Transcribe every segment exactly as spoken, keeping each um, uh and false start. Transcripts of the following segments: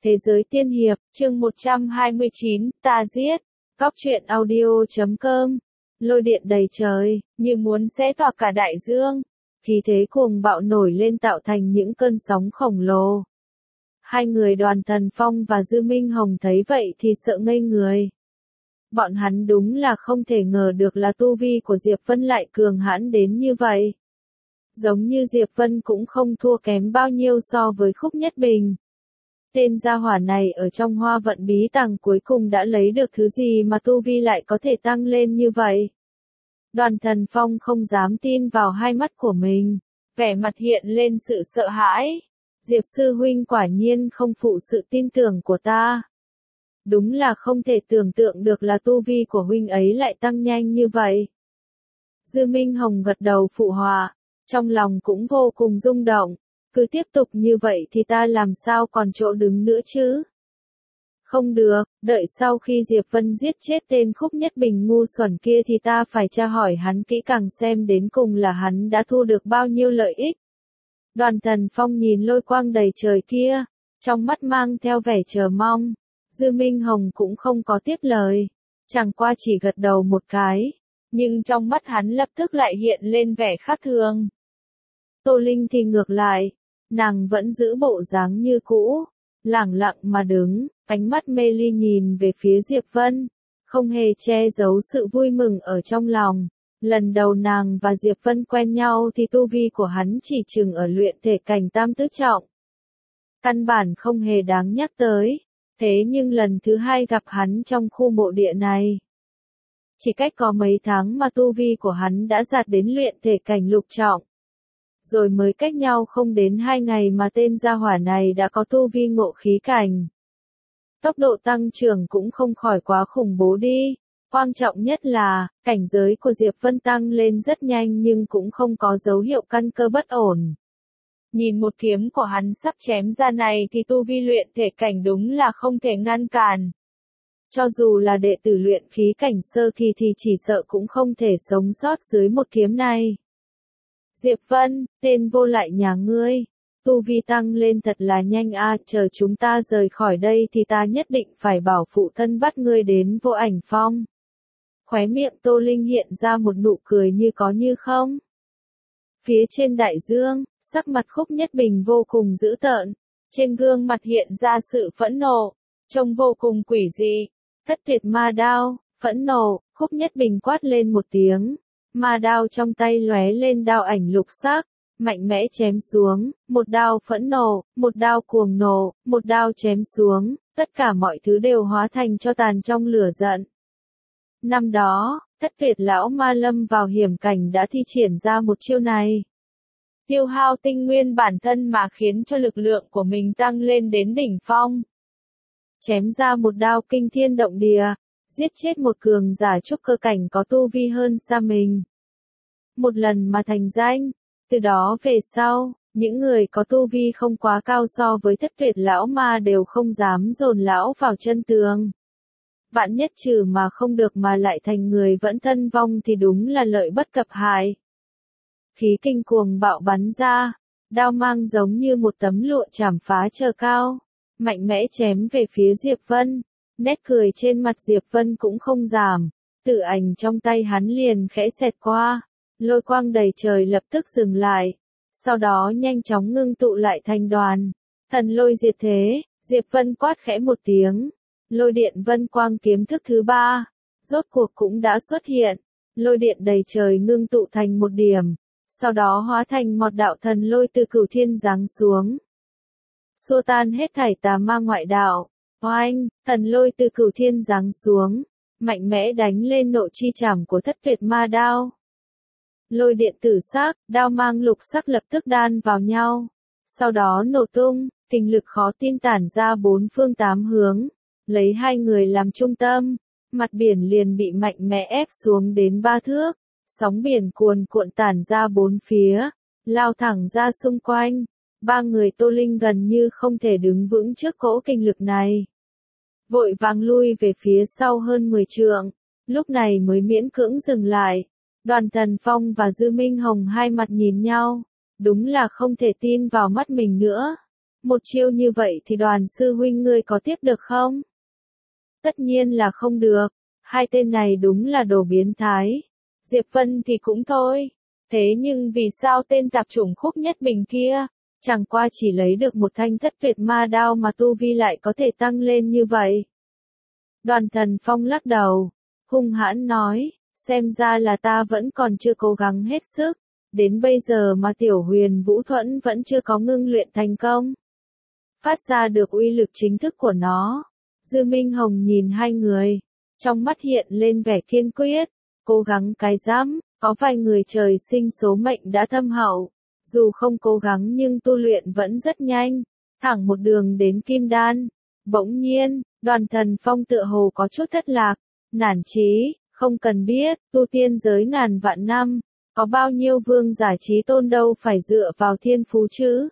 Thế giới tiên hiệp, chương một trăm hai mươi chín, ta giết. Cóc truyện audio chấm com. Lôi điện đầy trời, như muốn xé toạc cả đại dương. Khí thế cuồng bạo nổi lên tạo thành những cơn sóng khổng lồ. Hai người Đoàn Thần Phong và Dư Minh Hồng thấy vậy thì sợ ngây người. Bọn hắn đúng là không thể ngờ được là tu vi của Diệp Vân lại cường hãn đến như vậy. Giống như Diệp Vân cũng không thua kém bao nhiêu so với Khúc Nhất Bình. Tên gia hỏa này ở trong hoa vận bí tàng cuối cùng đã lấy được thứ gì mà tu vi lại có thể tăng lên như vậy. Đoàn Thần Phong không dám tin vào hai mắt của mình, vẻ mặt hiện lên sự sợ hãi. Diệp sư huynh quả nhiên không phụ sự tin tưởng của ta. Đúng là không thể tưởng tượng được là tu vi của huynh ấy lại tăng nhanh như vậy. Dư Minh Hồng gật đầu phụ họa, trong lòng cũng vô cùng rung động. Cứ tiếp tục như vậy thì ta làm sao còn chỗ đứng nữa chứ? Không được, đợi sau khi Diệp Vân giết chết tên Khúc Nhất Bình ngu xuẩn kia thì ta phải tra hỏi hắn kỹ càng xem đến cùng là hắn đã thu được bao nhiêu lợi ích. Đoàn Thần Phong nhìn lôi quang đầy trời kia, trong mắt mang theo vẻ chờ mong. Dư Minh Hồng cũng không có tiếp lời, chẳng qua chỉ gật đầu một cái, nhưng trong mắt hắn lập tức lại hiện lên vẻ khác thường. Tô Linh thì ngược lại, nàng vẫn giữ bộ dáng như cũ, lẳng lặng mà đứng, ánh mắt mê ly nhìn về phía Diệp Vân, không hề che giấu sự vui mừng ở trong lòng. Lần đầu nàng và Diệp Vân quen nhau thì tu vi của hắn chỉ chừng ở luyện thể cảnh tam tứ trọng. Căn bản không hề đáng nhắc tới, thế nhưng lần thứ hai gặp hắn trong khu mộ địa này. Chỉ cách có mấy tháng mà tu vi của hắn đã đạt đến luyện thể cảnh lục trọng. Rồi mới cách nhau không đến hai ngày mà tên gia hỏa này đã có tu vi ngộ khí cảnh. Tốc độ tăng trưởng cũng không khỏi quá khủng bố đi. Quan trọng nhất là, cảnh giới của Diệp Vân tăng lên rất nhanh nhưng cũng không có dấu hiệu căn cơ bất ổn. Nhìn một kiếm của hắn sắp chém ra này thì tu vi luyện thể cảnh đúng là không thể ngăn cản. Cho dù là đệ tử luyện khí cảnh sơ kỳ thì chỉ sợ cũng không thể sống sót dưới một kiếm này. Diệp Vân, tên vô lại nhà ngươi, tu vi tăng lên thật là nhanh a, chờ chúng ta rời khỏi đây thì ta nhất định phải bảo phụ thân bắt ngươi đến Vô Ảnh Phong. Khóe miệng Tô Linh hiện ra một nụ cười như có như không. Phía trên đại dương, sắc mặt Khúc Nhất Bình vô cùng dữ tợn, trên gương mặt hiện ra sự phẫn nộ, trông vô cùng quỷ dị. Thất tuyệt ma đao, phẫn nộ, Khúc Nhất Bình quát lên một tiếng. Ma đao trong tay lóe lên đao ảnh lục sắc, mạnh mẽ chém xuống, một đao phẫn nộ, một đao cuồng nộ, một đao chém xuống, tất cả mọi thứ đều hóa thành tro tàn trong lửa giận. Năm đó, Thất Tuyệt lão ma lâm vào hiểm cảnh đã thi triển ra một chiêu này. Tiêu hao tinh nguyên bản thân mà khiến cho lực lượng của mình tăng lên đến đỉnh phong. Chém ra một đao kinh thiên động địa, giết chết một cường giả trúc cơ cảnh có tu vi hơn xa mình. Một lần mà thành danh, từ đó về sau, những người có tu vi không quá cao so với Thất Tuyệt lão ma đều không dám dồn lão vào chân tường. Vạn nhất trừ mà không được mà lại thành người vẫn thân vong thì đúng là lợi bất cập hại. Khí kinh cuồng bạo bắn ra, đao mang giống như một tấm lụa chảm phá trời cao, mạnh mẽ chém về phía Diệp Vân. Nét cười trên mặt Diệp Vân cũng không giảm, tử ảnh trong tay hắn liền khẽ xẹt qua, lôi quang đầy trời lập tức dừng lại, sau đó nhanh chóng ngưng tụ lại thành đoàn. Thần lôi diệt thế, Diệp Vân quát khẽ một tiếng, lôi điện vân quang kiếm thức thứ ba, rốt cuộc cũng đã xuất hiện, lôi điện đầy trời ngưng tụ thành một điểm, sau đó hóa thành một đạo thần lôi từ cửu thiên giáng xuống. Xua tan hết thảy tà ma ngoại đạo. Oanh, thần lôi từ cửu thiên giáng xuống, mạnh mẽ đánh lên nộ chi chảm của Thất Tuyệt ma đao. Lôi điện tử sắc, đao mang lục sắc lập tức đan vào nhau, sau đó nổ tung, kình lực khó tin tản ra bốn phương tám hướng, lấy hai người làm trung tâm, mặt biển liền bị mạnh mẽ ép xuống đến ba thước, sóng biển cuồn cuộn tản ra bốn phía, lao thẳng ra xung quanh. Ba người Tô Linh gần như không thể đứng vững trước cỗ kinh lực này. Vội vàng lui về phía sau hơn mười trượng, lúc này mới miễn cưỡng dừng lại. Đoàn Thần Phong và Dư Minh Hồng hai mặt nhìn nhau, đúng là không thể tin vào mắt mình nữa. Một chiêu như vậy thì đoàn sư huynh ngươi có tiếp được không? Tất nhiên là không được, hai tên này đúng là đồ biến thái. Diệp Vân thì cũng thôi, thế nhưng vì sao tên tạp chủng Khúc Nhất Bình kia, chẳng qua chỉ lấy được một thanh thất tuyệt ma đao mà tu vi lại có thể tăng lên như vậy? Đoàn Thần Phong lắc đầu, hung hãn nói, xem ra là ta vẫn còn chưa cố gắng hết sức, đến bây giờ mà tiểu huyền vũ thuẫn vẫn chưa có ngưng luyện thành công. Phát ra được uy lực chính thức của nó. Dư Minh Hồng nhìn hai người, trong mắt hiện lên vẻ kiên quyết, cố gắng cái rắm, có vài người trời sinh số mệnh đã thâm hậu, dù không cố gắng nhưng tu luyện vẫn rất nhanh, thẳng một đường đến kim đan. Bỗng nhiên, Đoàn Thần Phong tựa hồ có chút thất lạc, nản chí, không cần biết, tu tiên giới ngàn vạn năm, có bao nhiêu vương giả trí tôn đâu phải dựa vào thiên phú chứ.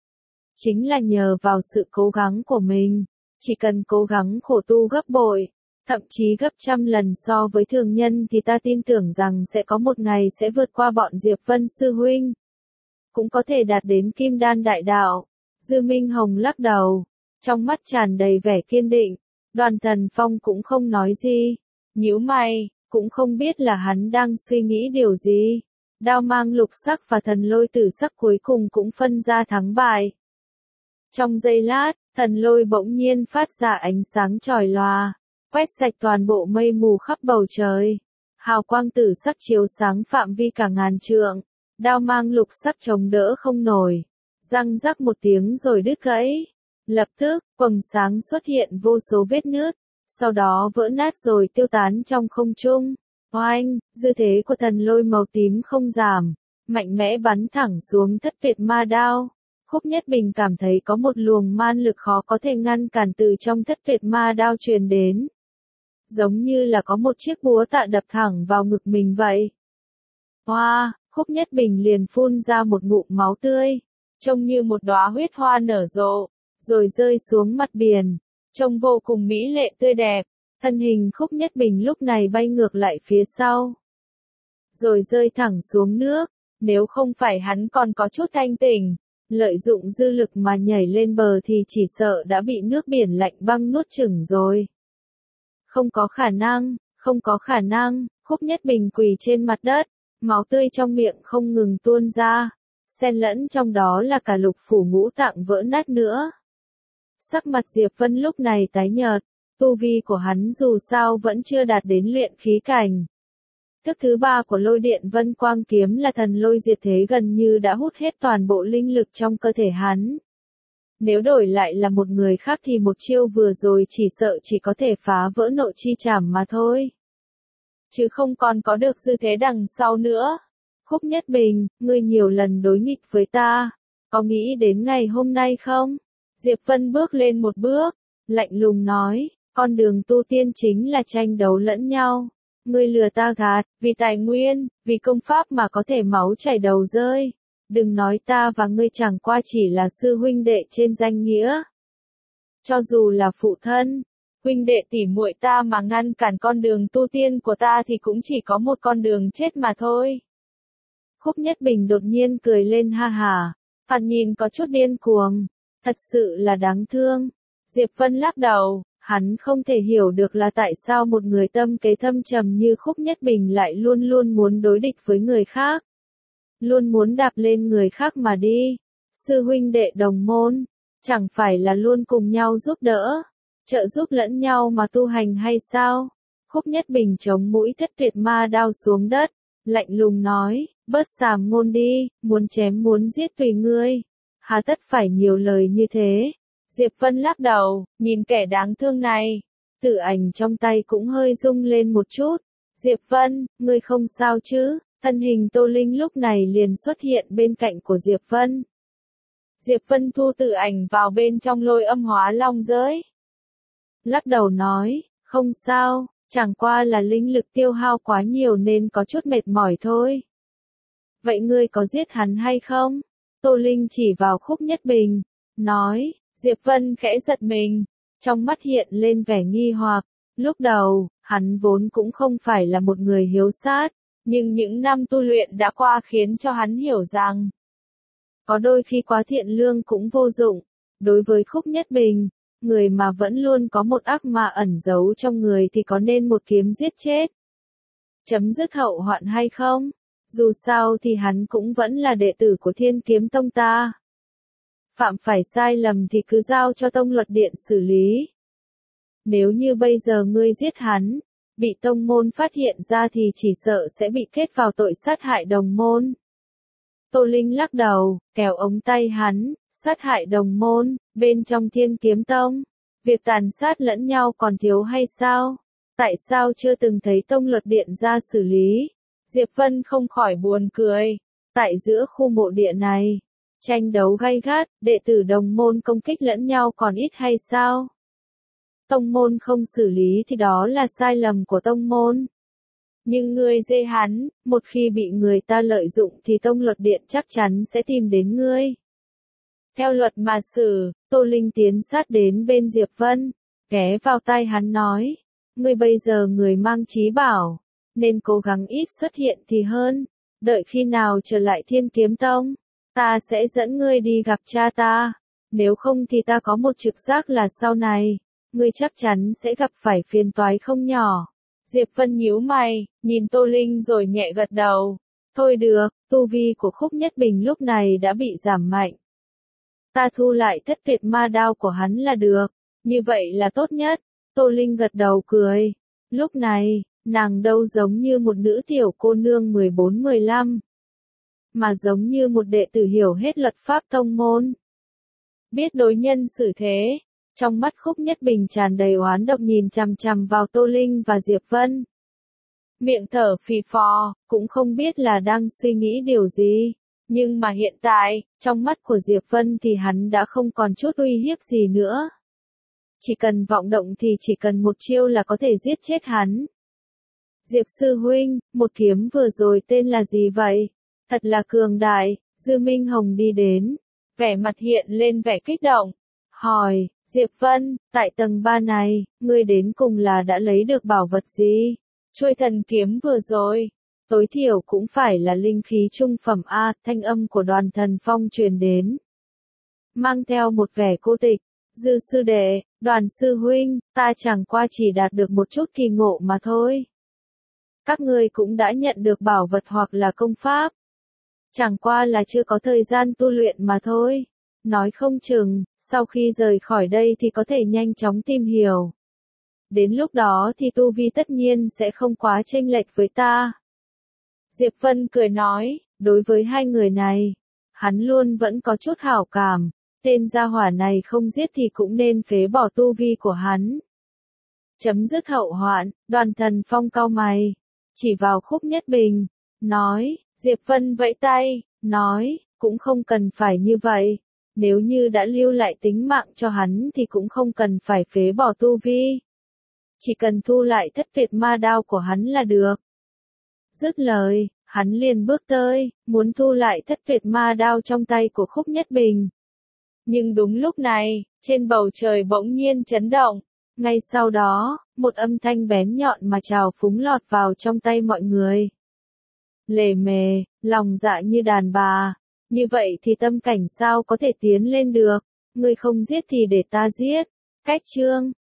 Chính là nhờ vào sự cố gắng của mình, chỉ cần cố gắng khổ tu gấp bội, thậm chí gấp trăm lần so với thường nhân thì ta tin tưởng rằng sẽ có một ngày sẽ vượt qua bọn Diệp Vân sư huynh. Cũng có thể đạt đến kim đan đại đạo. Dư Minh Hồng lắc đầu, trong mắt tràn đầy vẻ kiên định. Đoàn Thần Phong cũng không nói gì, nhíu mày, cũng không biết là hắn đang suy nghĩ điều gì. Đao mang lục sắc và thần lôi tử sắc cuối cùng cũng phân ra thắng bại. Trong giây lát, thần lôi bỗng nhiên phát ra ánh sáng chói lòa, quét sạch toàn bộ mây mù khắp bầu trời. Hào quang tử sắc chiếu sáng phạm vi cả ngàn trượng, đao mang lục sắc chống đỡ không nổi. Răng rắc một tiếng rồi đứt gãy. Lập tức, quầng sáng xuất hiện vô số vết nứt, sau đó vỡ nát rồi tiêu tán trong không trung. Oanh, dư thế của thần lôi màu tím không giảm, mạnh mẽ bắn thẳng xuống thất tuyệt ma đao. Khúc Nhất Bình cảm thấy có một luồng man lực khó có thể ngăn cản từ trong thất tuyệt ma đao truyền đến. Giống như là có một chiếc búa tạ đập thẳng vào ngực mình vậy. Hoa, Khúc Nhất Bình liền phun ra một ngụm máu tươi, trông như một đóa huyết hoa nở rộ, rồi rơi xuống mặt biển, trông vô cùng mỹ lệ tươi đẹp. Thân hình Khúc Nhất Bình lúc này bay ngược lại phía sau, rồi rơi thẳng xuống nước. Nếu không phải hắn còn có chút thanh tỉnh, lợi dụng dư lực mà nhảy lên bờ thì chỉ sợ đã bị nước biển lạnh băng nuốt chửng rồi. Không có khả năng, không có khả năng. Khúc Nhất Bình quỳ trên mặt đất, máu tươi trong miệng không ngừng tuôn ra, xen lẫn trong đó là cả lục phủ ngũ tạng vỡ nát nữa. Sắc mặt Diệp Vân lúc này tái nhợt, tu vi của hắn dù sao vẫn chưa đạt đến luyện khí cảnh. Thức thứ ba của lôi điện vân quang kiếm là thần lôi diệt thế gần như đã hút hết toàn bộ linh lực trong cơ thể hắn. Nếu đổi lại là một người khác thì một chiêu vừa rồi chỉ sợ chỉ có thể phá vỡ nội chi trảm mà thôi. Chứ không còn có được dư thế đằng sau nữa. Khúc Nhất Bình, ngươi nhiều lần đối nghịch với ta, có nghĩ đến ngày hôm nay không? Diệp Vân bước lên một bước, lạnh lùng nói, con đường tu tiên chính là tranh đấu lẫn nhau. Ngươi lừa ta gạt, vì tài nguyên, vì công pháp mà có thể máu chảy đầu rơi. Đừng nói ta và ngươi chẳng qua chỉ là sư huynh đệ trên danh nghĩa. Cho dù là phụ thân, huynh đệ tỉ muội ta mà ngăn cản con đường tu tiên của ta thì cũng chỉ có một con đường chết mà thôi. Khúc Nhất Bình đột nhiên cười lên ha hả, thoạt nhìn có chút điên cuồng, thật sự là đáng thương. Diệp Vân lắc đầu, hắn không thể hiểu được là tại sao một người tâm kế thâm trầm như Khúc Nhất Bình lại luôn luôn muốn đối địch với người khác. Luôn muốn đạp lên người khác mà đi. Sư huynh đệ đồng môn, chẳng phải là luôn cùng nhau giúp đỡ, trợ giúp lẫn nhau mà tu hành hay sao? Khúc Nhất Bình chống mũi thất tuyệt ma đao xuống đất, lạnh lùng nói, bớt sàm ngôn đi, muốn chém muốn giết tùy ngươi. Hà tất phải nhiều lời như thế. Diệp Vân lắc đầu, nhìn kẻ đáng thương này. Tử ảnh trong tay cũng hơi rung lên một chút. Diệp Vân, ngươi không sao chứ? Thân hình Tô Linh lúc này liền xuất hiện bên cạnh của Diệp Vân. Diệp Vân thu tử ảnh vào bên trong lôi âm hóa long giới. Lắc đầu nói, không sao, chẳng qua là linh lực tiêu hao quá nhiều nên có chút mệt mỏi thôi. Vậy ngươi có giết hắn hay không? Tô Linh chỉ vào Khúc Nhất Bình, nói. Diệp Vân khẽ giật mình, trong mắt hiện lên vẻ nghi hoặc. Lúc đầu, hắn vốn cũng không phải là một người hiếu sát, nhưng những năm tu luyện đã qua khiến cho hắn hiểu rằng, có đôi khi quá thiện lương cũng vô dụng. Đối với Khúc Nhất Bình, người mà vẫn luôn có một ác ma ẩn giấu trong người thì có nên một kiếm giết chết. Chấm dứt hậu hoạn hay không? Dù sao thì hắn cũng vẫn là đệ tử của Thiên Kiếm Tông ta. Phạm phải sai lầm thì cứ giao cho Tông Luật Điện xử lý. Nếu như bây giờ ngươi giết hắn, bị tông môn phát hiện ra thì chỉ sợ sẽ bị kết vào tội sát hại đồng môn. Tô Linh lắc đầu, kéo ống tay hắn, sát hại đồng môn, bên trong Thiên Kiếm Tông. Việc tàn sát lẫn nhau còn thiếu hay sao? Tại sao chưa từng thấy Tông Luật Điện ra xử lý? Diệp Vân không khỏi buồn cười. Tại giữa khu mộ địa này, tranh đấu gay gắt, đệ tử đồng môn công kích lẫn nhau còn ít hay sao? Tông môn không xử lý thì đó là sai lầm của tông môn. Nhưng ngươi dê hắn, một khi bị người ta lợi dụng thì Tông Luật Điện chắc chắn sẽ tìm đến ngươi. Theo luật mà xử, Tô Linh tiến sát đến bên Diệp Vân, ghé vào tai hắn nói, ngươi bây giờ người mang trí bảo, nên cố gắng ít xuất hiện thì hơn, đợi khi nào trở lại Thiên Kiếm Tông, ta sẽ dẫn ngươi đi gặp cha ta, nếu không thì ta có một trực giác là sau này, ngươi chắc chắn sẽ gặp phải phiền toái không nhỏ. Diệp Vân nhíu mày, nhìn Tô Linh rồi nhẹ gật đầu. Thôi được, tu vi của Khúc Nhất Bình lúc này đã bị giảm mạnh. Ta thu lại thất tuyệt ma đao của hắn là được, như vậy là tốt nhất. Tô Linh gật đầu cười. Lúc này, nàng đâu giống như một nữ tiểu cô nương mười bốn mười lăm, mà giống như một đệ tử hiểu hết luật pháp tông môn. Biết đối nhân xử thế. Trong mắt Khúc Nhất Bình tràn đầy oán độc nhìn chằm chằm vào Tô Linh và Diệp Vân. Miệng thở phì phò, cũng không biết là đang suy nghĩ điều gì. Nhưng mà hiện tại, trong mắt của Diệp Vân thì hắn đã không còn chút uy hiếp gì nữa. Chỉ cần vọng động thì chỉ cần một chiêu là có thể giết chết hắn. Diệp sư huynh, một kiếm vừa rồi tên là gì vậy? Thật là cường đại. Dư Minh Hồng đi đến, vẻ mặt hiện lên vẻ kích động. Hỏi, Diệp Vân, tại tầng ba này, ngươi đến cùng là đã lấy được bảo vật gì? Chuôi thần kiếm vừa rồi, tối thiểu cũng phải là linh khí trung phẩm A, thanh âm của Đoàn Thần Phong truyền đến. Mang theo một vẻ cô tịch, Dư sư đệ, Đoàn sư huynh, ta chẳng qua chỉ đạt được một chút kỳ ngộ mà thôi. Các ngươi cũng đã nhận được bảo vật hoặc là công pháp. Chẳng qua là chưa có thời gian tu luyện mà thôi. Nói không chừng, sau khi rời khỏi đây thì có thể nhanh chóng tìm hiểu. Đến lúc đó thì tu vi tất nhiên sẽ không quá chênh lệch với ta. Diệp Vân cười nói, đối với hai người này, hắn luôn vẫn có chút hảo cảm, tên gia hỏa này không giết thì cũng nên phế bỏ tu vi của hắn. Chấm dứt hậu hoạn, Đoàn Thần Phong cau mày, chỉ vào Khúc Nhất Bình, nói, Diệp Vân vẫy tay, nói, cũng không cần phải như vậy. Nếu như đã lưu lại tính mạng cho hắn thì cũng không cần phải phế bỏ tu vi. Chỉ cần thu lại thất tuyệt ma đao của hắn là được. Dứt lời, hắn liền bước tới, muốn thu lại thất tuyệt ma đao trong tay của Khúc Nhất Bình. Nhưng đúng lúc này, trên bầu trời bỗng nhiên chấn động. Ngay sau đó, một âm thanh bén nhọn mà trào phúng lọt vào trong tay mọi người. Lề mề, lòng dạ như đàn bà. Như vậy thì tâm cảnh sao có thể tiến lên được, ngươi không giết thì để ta giết. Cách chương